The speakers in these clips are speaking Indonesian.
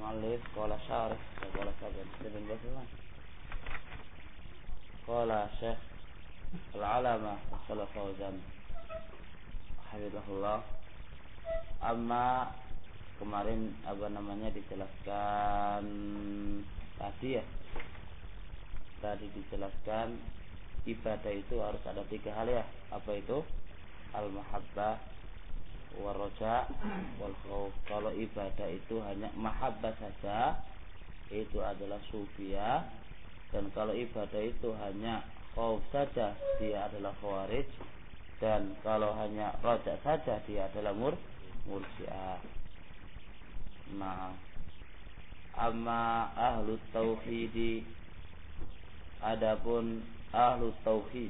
المؤلف قال شارح قال سابق ابن بسلام قال شيخ العلامة Shalih Fauzan hafizahullah. Amma kemarin dijelaskan tadi ya. Tadi dijelaskan ibadah itu harus ada 3 hal ya. Apa itu? Al-mahabbah, war-raja, wal khauf. Kalau ibadah itu hanya mahabbah saja, itu adalah sufiyah. Dan kalau ibadah itu hanya khauf saja, dia adalah khawarij. Dan kalau hanya raja saja, dia adalah murji'ah. Nah, amma ahlu tauhidi, adapun ahlu tauhid,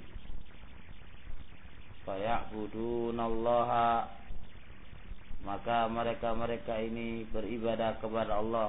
faya'budunallaha, maka mereka ini beribadah kepada Allah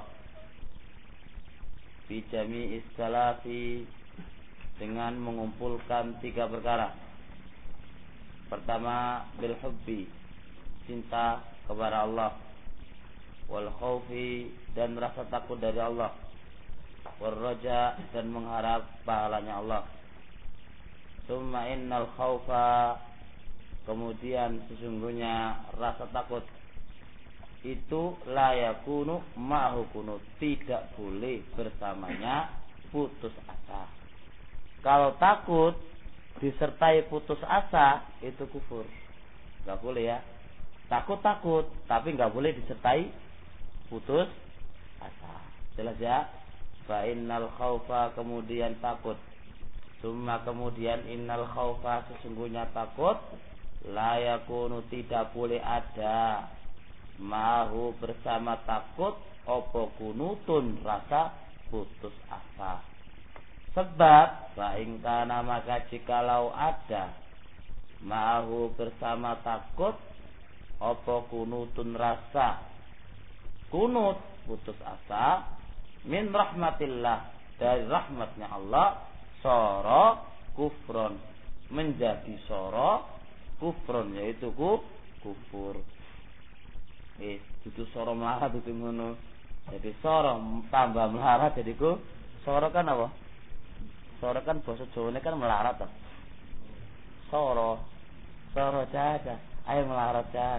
bi jami'is salasi, dengan mengumpulkan 3 perkara. Pertama, bil hubbi, cinta kepada Allah, wal khaufi, dan rasa takut dari Allah, wal raja, dan mengharap pahalanya Allah. Summa innal khaufa, kemudian sesungguhnya rasa takut itu la yakunu ma'hu kunut, tidak boleh bersamanya putus asa. Kalau takut disertai putus asa itu kufur, nggak boleh ya. Takut tapi nggak boleh disertai putus asa. Jelas ya? Fa innal khaufa, kemudian takut. Summa, kemudian innal khaufa, sesungguhnya takut, la yakunu, tidak boleh ada, mahu, bersama takut, opo kunutun, rasa putus asa. Sebab fa'ingkana, maka jikalau ada, mahu, bersama takut, opo kunutun, rasa kunut, putus asa, min rahmatillah, dari rahmatnya Allah, soro kufron, menjadi soro kufron, yaitu kufur. Itu soro melarat itu ngono. Jadi soro tambah melarat jadi soro kan apa? Soro kan bahasa Jawane kan melarat toh. Soro jaga, ayo melarat jaga.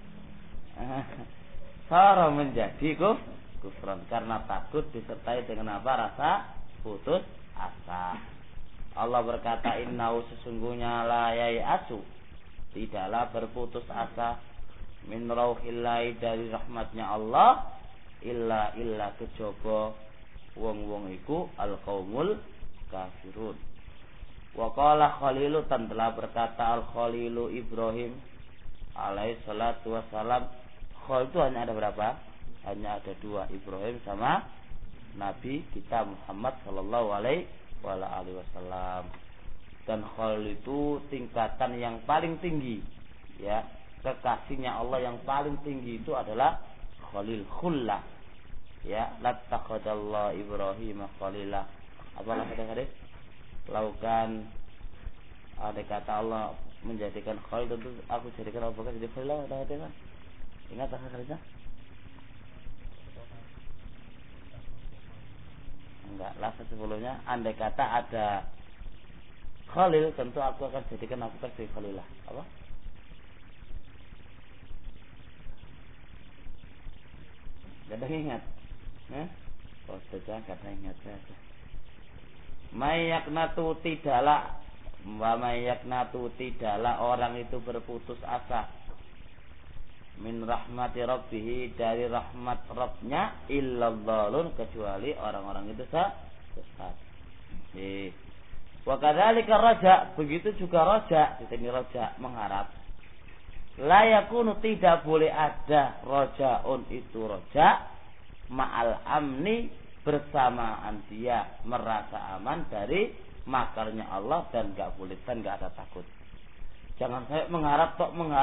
Soro menjadi kufron karena takut disertai dengan apa? Rasa putus asa. Allah berkata, innahu, sesungguhnya, la yai'asu, tidaklah berputus asa, min rauhillahi, dari rahmatnya Allah, illa kejaba wong iku al-qaumul kafirun. Wa qala Khalilu, dan telah berkata al-Khalilu Ibrahim alaihi salatu wassalam. Khalil itu hanya ada berapa? Hanya ada 2, Ibrahim sama Nabi kita Muhammad sallallahu alaihi wasallam. Dan Khalil itu tingkatan yang paling tinggi, ya. Kekasihnya Allah yang paling tinggi itu adalah Khalil, khullah. Ya, lattaqadallahu Ibrahim khalila. Apalah hadis? Laukan ada kata Allah menjadikan Khalil, tentu aku jadikan Abu Bakar jadi khalil. Ada hadis kan? Ingat tak hadisnya? Enggak, lafaz sebelumnya, andai kata ada Khalil, tentu aku akan jadikan Abu Bakar sebagai Khalilah. Apa? Gak ingat? Oh, sudah gak ingat saja. Mayaknatu, tidaklah, wa mayaknatu, tidaklah orang itu berputus asa, min rahmati rabbih, dari rahmat Rabbnya, illallalun, kecuali orang-orang itu sesat. Wa kadzalika raja, begitu juga raja, ini raja mengharap. La yakunu, tidak boleh ada rajaun, itu raja, ma'al amni, bersamaan dia merasa aman dari makarnya Allah, dan enggak boleh, dan enggak ada takut. Jangan saya mengharap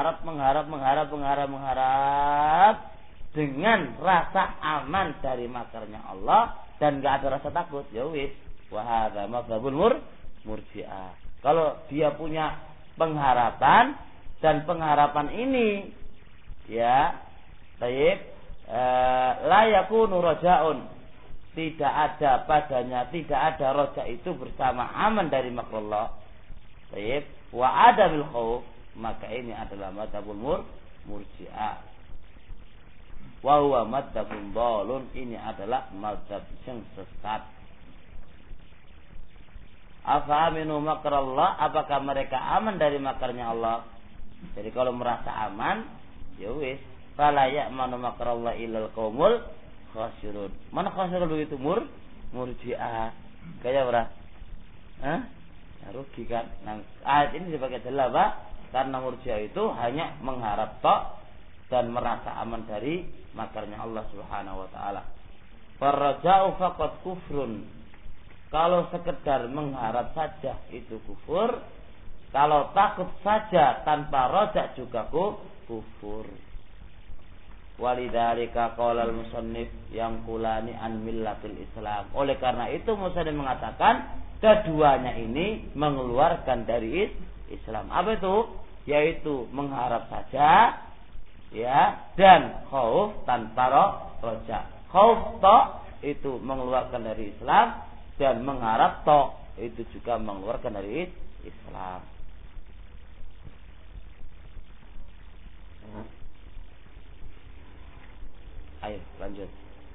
dengan rasa aman dari makarnya Allah dan enggak ada rasa takut. Ya wis, wa hadza madzhabul murji'ah. Kalau dia punya pengharapan, dan pengharapan ini ya, baik, fala yakunu rajaun, tidak ada padanya, tidak ada roja itu bersama aman dari makrullah. Baik, wa adamil khauf, maka ini adalah madzhabul murji'ah. Wa huwa madzhabun dhalun, ini adalah madzhab yang sesat. Afa aminu makrallah, apakah mereka aman dari makarnya Allah? Jadi kalau merasa aman, ya wis, fala ya'manu makrallah illal qaumul khasirun. Mana khasirun begitu murji'ah. Kayak berapa? Hah? Rugi kan. Nah, ayat ini sebagai dalil apa? Karena murji'ah itu hanya mengharap tok dan merasa aman dari makarnya Allah Subhanahu wa taala. Farraja'u faqad kufrun. Kalau sekedar mengharap saja itu kufur. Kalau takut saja tanpa raja juga kufur. Walidzalika qala al-musannif yang kulani an millatil Islam. Oleh karena itu musannif mengatakan keduanya ini mengeluarkan dari Islam. Apa itu? Yaitu mengharap saja, ya, dan khauf tanpa raja. Khauf tok itu mengeluarkan dari Islam, dan mengharap tok itu juga mengeluarkan dari Islam. Ayo lanjut.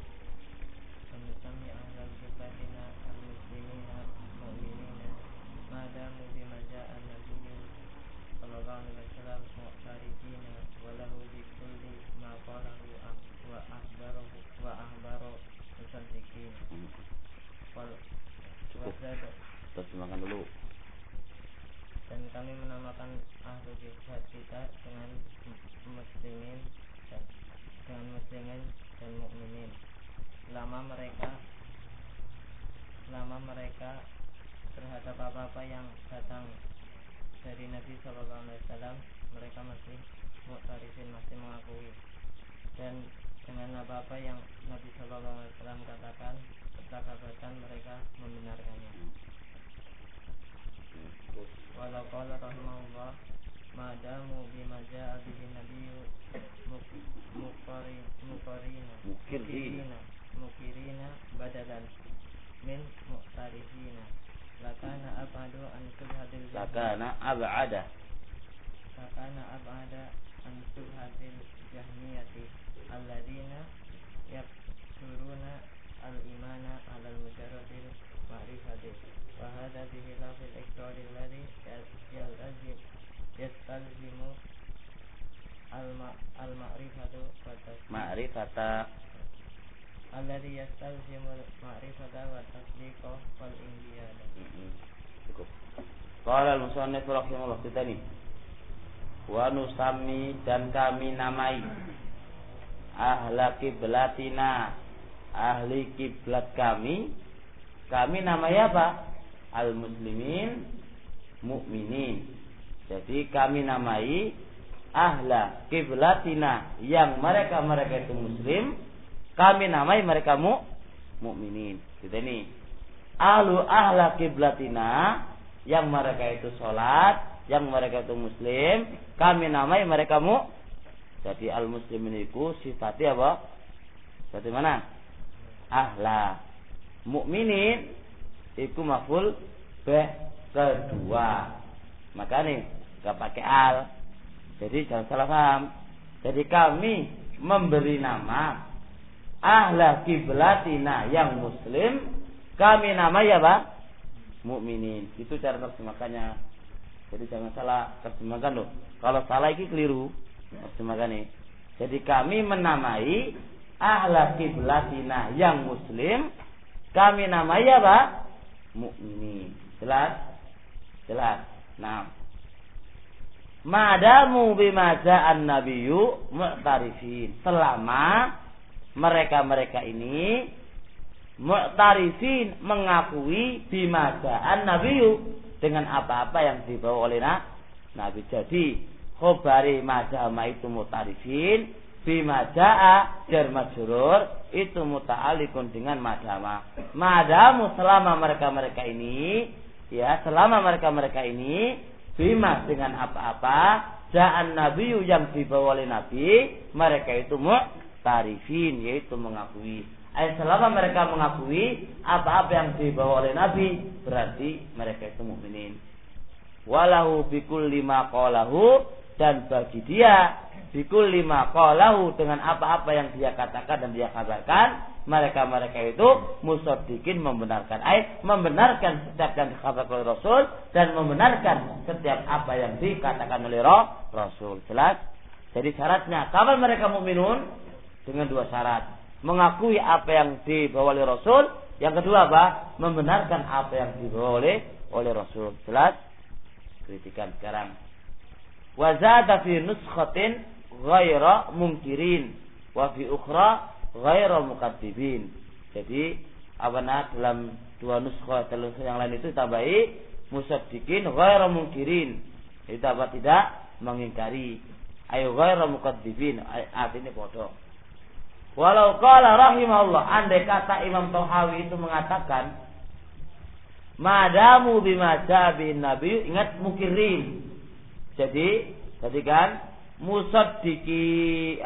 Terjemahkan dulu. Dan kami menamakan ahlu jihad kita dengan muslimin dan mukminin. Selama mereka terhadap apa-apa yang datang dari Nabi Sallallahu Alaihi Wasallam, mereka masih mu'tarifin, masih mengakui. Dan dengan apa-apa yang Nabi Sallallahu Alaihi Wasallam katakan, kesakabatan mereka membenarkannya. Walau qala rahimahullah, madamu bima ja'a bihi nabiyyu mukirina badalan min mu'tarifina lakana ab'adu an subhatil jahmiyati alladina yaksuruna al-imana ala al-mujarradil ma'rifati wa hadha bihi lafil iqrari alladhi yastalzimu al-ma'rifatu ma'rifata alladhi yastalzimu al-ma'rifata wa tasdiqa wal inqiyada. Cukup. Qala al-musannif rahimahullah tsani wa nusami, dan kami namai ahla kiblatina, ahli kiblat kami namai apa? Al-muslimin, mukminin. Jadi kami namai ahla kiblatina, yang mereka itu muslim, kami namai mereka mukminin. Gitu ini. Ahla kiblatina, yang mereka itu sholat, yang mereka itu muslim, kami namai mereka Jadi al-muslimin itu sifatnya apa? Seperti mana? Ahla. Mukminin itu maf'ul bih kedua. Maka nih enggak pakai al. Jadi jangan salah paham. Jadi kami memberi nama ahla kiblatina yang muslim, kami namai apa? Mukminin. Itu cara terjemahkannya. Jadi jangan salah terjemahkan loh. Kalau salah ini keliru terjemahkan nih. Jadi kami menamai ahla kiblatina yang muslim, kami namai apa? Mukminin. Jelas? Nah, madamu bima ja'an nabiyyu mu'tarifin, selama mereka ini mu'tarifin, mengakui bima ja'an nabiyyu, dengan apa-apa yang dibawa oleh Nabi. Jadi khobari majama itu mu'tarifin, bima ja'a jar majrur itu muta'alliqun dengan madama. Madamu, selama mereka ini, ya, selama mereka ini bima, dengan apa-apa ja'an nabiyyu, yang dibawa oleh Nabi, mereka itu mu'tarifin, yaitu mengakui. Selama mereka mengakui apa-apa yang dibawa oleh Nabi, berarti mereka itu mukminin. Walahu bikulli ma qalahu, dan bagi dia bikulli ma qalahu, dengan apa-apa yang dia katakan dan dia kabarkan, mereka itu musaddiqin, membenarkan. Membenarkan setiap yang dikatakan oleh Rasul dan membenarkan setiap apa yang dikatakan oleh Rasul. Jelas? Jadi syaratnya kapan mereka mukminun? Dengan dua syarat. Mengakui apa yang dibawa oleh Rasul. Yang kedua apa? Membenarkan apa yang dibawa oleh Rasul. Jelas? Kritikan sekarang. Wa zada fi nuskhatin ghaira munkirin wa fi ukhra ghaira mukadzibin. Jadi dalam dua nuskha yang lain itu tambahi musaddiqin ghaira munkirin. Itu apa? Tidak mengingkari. Ayo ghaira mukadzibin. Artinya bodoh. Walau qala rahimahullah, andai kata Imam Tahawi itu mengatakan madamu bima ja'abin nabi, ingat mukirin. Jadi kan musaddiqi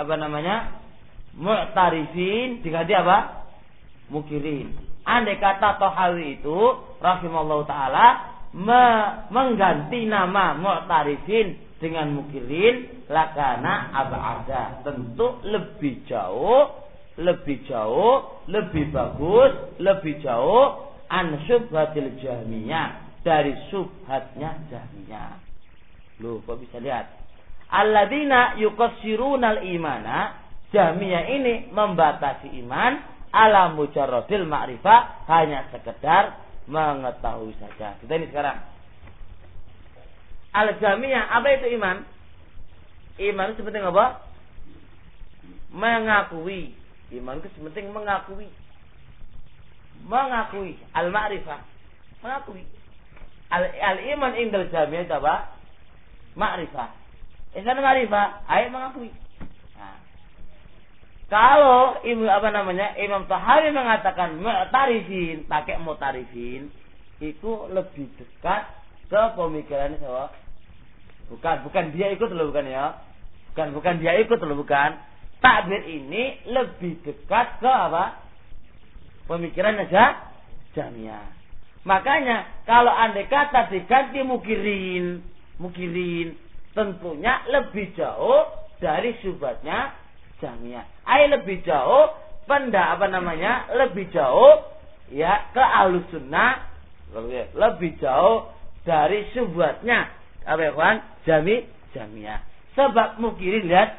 mu'tarifin diganti apa? Mukirin. Andai kata Tahawi itu rahimahullah taala mengganti nama mu'tarifin dengan mukirin, lakana ab'ada, tentu lebih jauh, lebih bagus, lebih jauh an syubhatil jahmiyah, dari syubhatnya Jahmiyah. Loh, kok bisa lihat? Alladzina yuqassirunal imana, Jahmiyah ini membatasi iman ala mujarradil ma'rifah, hanya sekedar mengetahui saja. Kita ini sekarang al-Jahmiyah, apa itu iman? Iman itu sepenting apa? Mengakui. Iman itu sepenting mengakui. Mengakui. Al-ma'rifah. Mengakui. Al-iman indal Jahmiyah itu apa? Ma'rifah. Isan ma'rifah, ayat mengakui. Nah. Kalau Imam Tahawi mengatakan mu'tarifin, pakai mu'tarifin, itu lebih dekat ke pemikirannya siapa? Bukan dia ikut loh, bukan ya. Bukan dia ikut loh, bukan. Takbir ini lebih dekat ke apa? Pemikirannya Jahmiyah. Makanya kalau andai kata diganti mukirin, tentunya lebih jauh dari syubhatnya Jahmiyah. Lebih jauh lebih jauh ya ke Ahlus Sunnah, lebih jauh dari syubhatnya apa ya kawan? Jahmiyah. Sebab mukirin, lihat,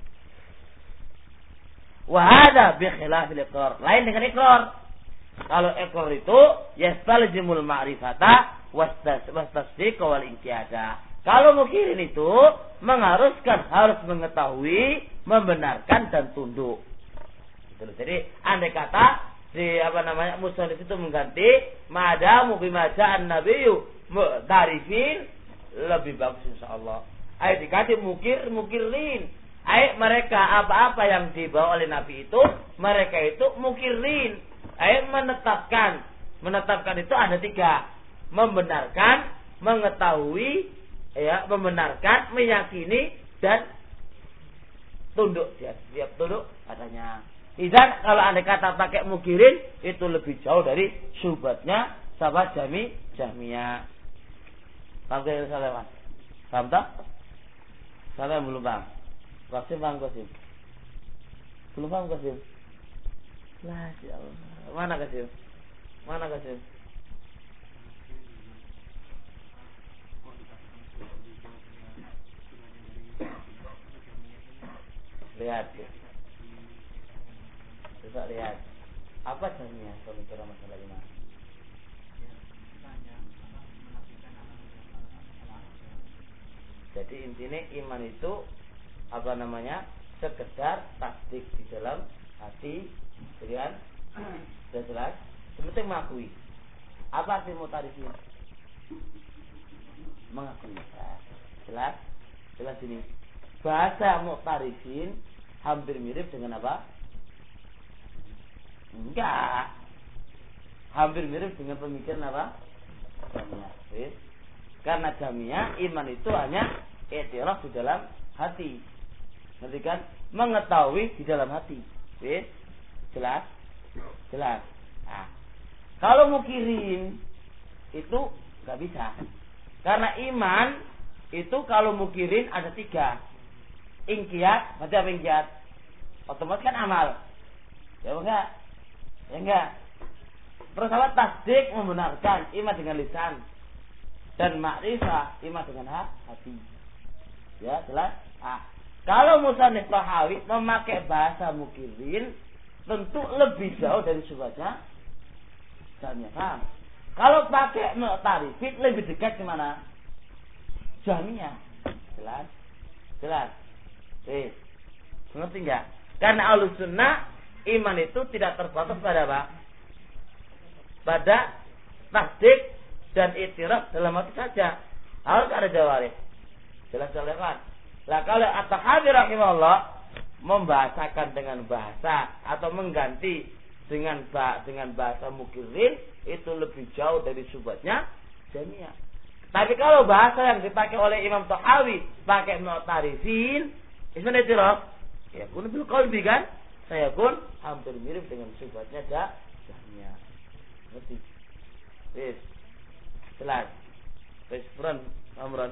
wahada bi khilafil iqrar, lain dengan ikrar. Kalau ikrar itu yastaljimul ma'rifata wastasdiq wal inqiyada. Kalau mukirin itu mengharuskan harus mengetahui, membenarkan dan tunduk. Jadi andai kata musannif itu mengganti madamu bima ja'an nabiyyu mu'tarifin, lebih bagus insyaallah. Diganti mukirin. Mereka apa-apa yang dibawa oleh Nabi itu, mereka itu mukirin. Menetapkan itu ada tiga: membenarkan, mengetahui, membenarkan, meyakini, dan tunduk. Siap tunduk katanya. Dan kalau anda kata pakai mukirin, itu lebih jauh dari syubhatnya sahabat Jahmiyah. Paham ke Sulaiman? Paham tak? Siapa yang belum paham? Qasim paham Qasim? Belum paham Qasim? Lah, ya Allah. Mana Qasim? Lihat. Coba lihat. Apa Jahmiyah pemikiran masalah ini? Jadi intinya iman itu sekedar tasdik di dalam hati, kan? Sudah jelas. Seperti mengakui. Apa arti mu'tarifin? Mengakui. Jelas ini. Bahasa mu'tarifin hampir mirip dengan apa? Enggak. Hampir mirip dengan pemikiran apa? Jahmiyah. Karena Jahmiyah iman itu hanya i'tiraf di dalam hati. Nanti kan mengetahui di dalam hati. Jelas? Nah, kalau mukirin itu nggak bisa. Karena iman itu kalau mukirin ada 3. Ingkiyat, berarti apa ingkiyat? Otomatis kan amal. Ya enggak? Ya enggak. Terus apa? Tasdik, membenarkan, iman dengan lisan. Dan makrifah, iman dengan hati. Ya, jelas? Kalau musannif Tahawi memakai bahasa mukirin, tentu lebih jauh dari subhatnya. Paham? Kalau pakai mu'tarifin lebih dekat ke mana? Jahmiyah. Jelas. Ngerti enggak? Karena Ahlussunnah iman itu tidak terbatas pada apa? Pada tasdik dan iktiraf dalam hati saja. Harus ada jawarih. Jelas kan? Lah kalau At-Tahawi rahimahullah membahasakan dengan bahasa atau mengganti dengan bahasa mukirin, itu lebih jauh dari subhatnya Jahmiyah. Tapi kalau bahasa yang dipakai oleh Imam Tahawi pakai mu'tarifin, ismul i'tiraf, ya kun bil qalbi kan? Saya pun hampir mirip dengan subhatnya Jahmiyah. Ngerti? Wis. Jelas. Wis Amran.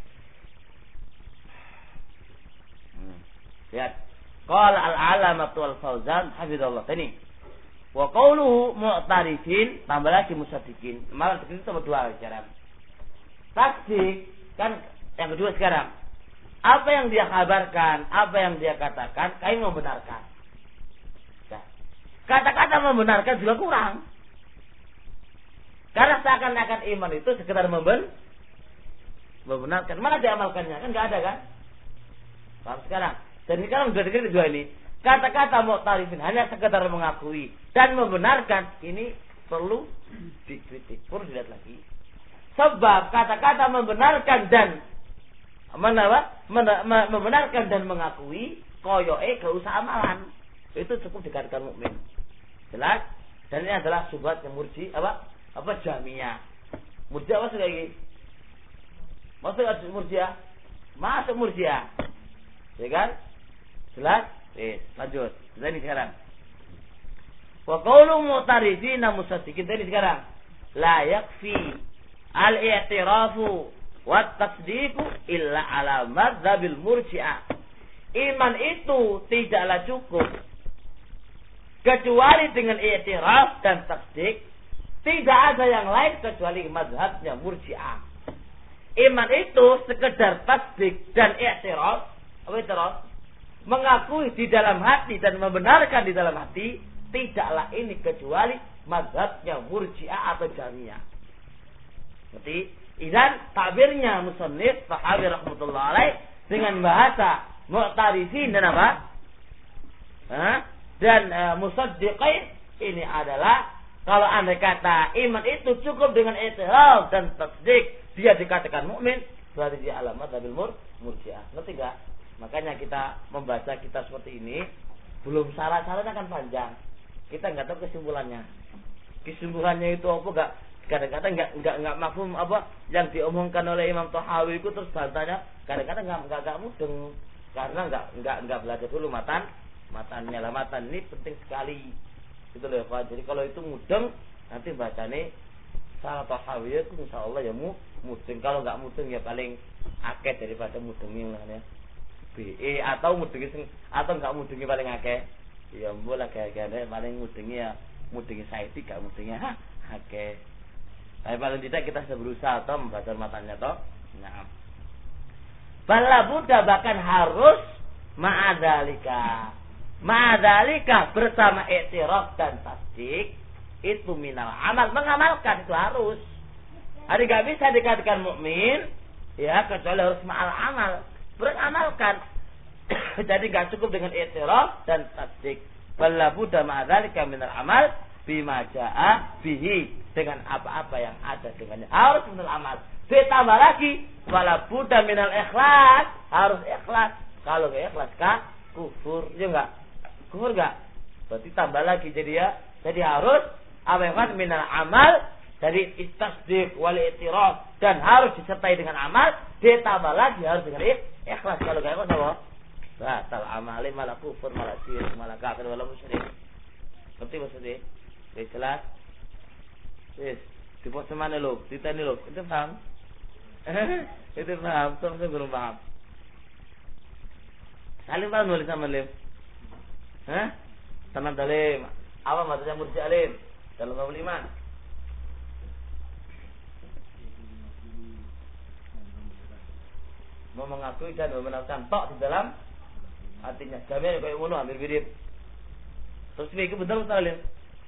Lihat. Qala al-alamatu al-Fauzan hafizallahu tani. Wa qawluhu mu'tarifin, tambah lagi musaddiqin. Malah itu sama 2 sekarang. Tasdik kan yang kedua sekarang. Apa yang dia kabarkan, apa yang dia katakan, kami membenarkan. Nah, kata-kata membenarkan juga kurang. Karena seakan-akan iman itu sekedar membenarkan. Mana diamalkannya? Kan nggak ada kan? Paham sekarang? Dan sekarang sudah dengar kedua ini. Kata-kata mu'tarifin hanya sekedar mengakui dan membenarkan, ini perlu dikritik, perlu dilihat lagi. Sebab kata-kata membenarkan dan membenarkan dan mengakui koyoke gak usah amalan. Itu cukup dikatakan mukmin. Jelas? Dan ini adalah subhat yang murji apa Jahmiyah. Murji apa lagi? Masuk Murji'ah? Masuk Murji'ah. Ya kan? Jelas? Lanjut. Ini sekarang. Wa qawlu mu'tarifina musaddiqin. Ini sekarang. La yakfi al-i'tirafu wa tasdiqu illa ala madzhabil Murji'ah. Iman itu tidaklah cukup kecuali dengan i'tiraf dan tasdik. Tidak ada yang lain kecuali mazhabnya Murji'ah. Iman itu sekedar tasdik dan i'tiraf. Apa i'tiraf? Mengakui di dalam hati dan membenarkan di dalam hati. Tidaklah ini kecuali mazhabnya Murji'ah atau Jahmiyah. Berarti izan takbirnya musannif Tahawi rahmatullah alaih dengan bahasa mu'tarifin dan apa? Dan musaddiqin, ini adalah kalau andai kata iman itu cukup dengan i'tiraf dan tasdik, dia dikatakan mukmin, berarti dia alamat dari Murji'ah. Ngerti enggak? Makanya kita membaca kitab seperti ini, belum syarat-syaratnya kan panjang. Kita enggak tahu kesimpulannya. Kesimpulannya itu apa enggak? Kadang-kadang enggak mafhum apa yang diomongkan oleh Imam Tahawi itu, terus bantahnya kadang-kadang enggak mudeng karena enggak belajar dulu matannya. Matan ini penting sekali. Gitu loh Pak. Jadi kalau itu mudeng, nanti bacanya salah Tahawi itu insyaallah ya mudeng. Kalau enggak mudeng ya paling akeh daripada mudengnya ya. BE atau mudengi atau enggak mudengi paling akeh. Ya mbola kayak-kayak paling mudengi ya mudengi saiki gak mudengi akeh. Tapi paling tidak kita sudah berusaha atau membaca matanya toh. Nah. Bala Buddha bahkan harus ma'adzalika. Ma'adzalika bersama i'tiraf dan tasdik itu minal amal, mengamalkan itu harus. Ada enggak bisa dikatakan mukmin ya kecuali harus ma'al amal, beramalkan. Jadi enggak cukup dengan i'tiraf dan tasdik. Bala Buddha ma'adzalika minal amal bima jaa bihi, dengan apa-apa yang ada dengannya harus minal amal. Ditambah lagi wala Buddha minal ikhlas, harus ikhlas. Kalau enggak ikhlas kufur, ya enggak? Kufur enggak? Berarti tambah lagi jadi harus apa yang kan minal amal, dari tasdik wal i'tiraf dan harus disertai dengan amal, ditambah lagi harus dengan ikhlas. Kalau enggak ikhlas apa? batal amali malah kufur malah syirik malah kafir malah musyrik. Ngerti maksudnya? Wis jelas? Wis, dipo semane lho, diteni lho, itu paham? Itu paham, terus belum paham. Salim paham nulis sama Lim? Hah? Tenang Salim. Apa maksudnya murji alim? Dalam babul iman. Mau mengakui dan membenarkan tok di dalam hatinya. Jami'an kayak ngono hampir mirip. Terus itu benar betul Lim?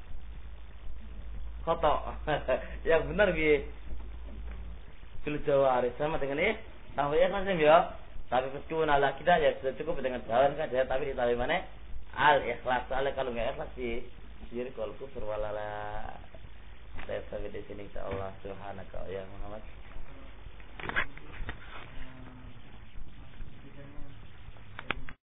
Kotok. Yang benar piye? Fil jawari sama dengan ini. Tahu ya kan ya? Tapi kecuali ala kita ya sudah cukup dengan jalan kan ya, tapi ditambah mana? Al ikhlas. Soalnya kalau enggak ikhlas sih syirik wal kufur walala. Saya sampai di sini insyaallah. Subhanaka ya Muhammad.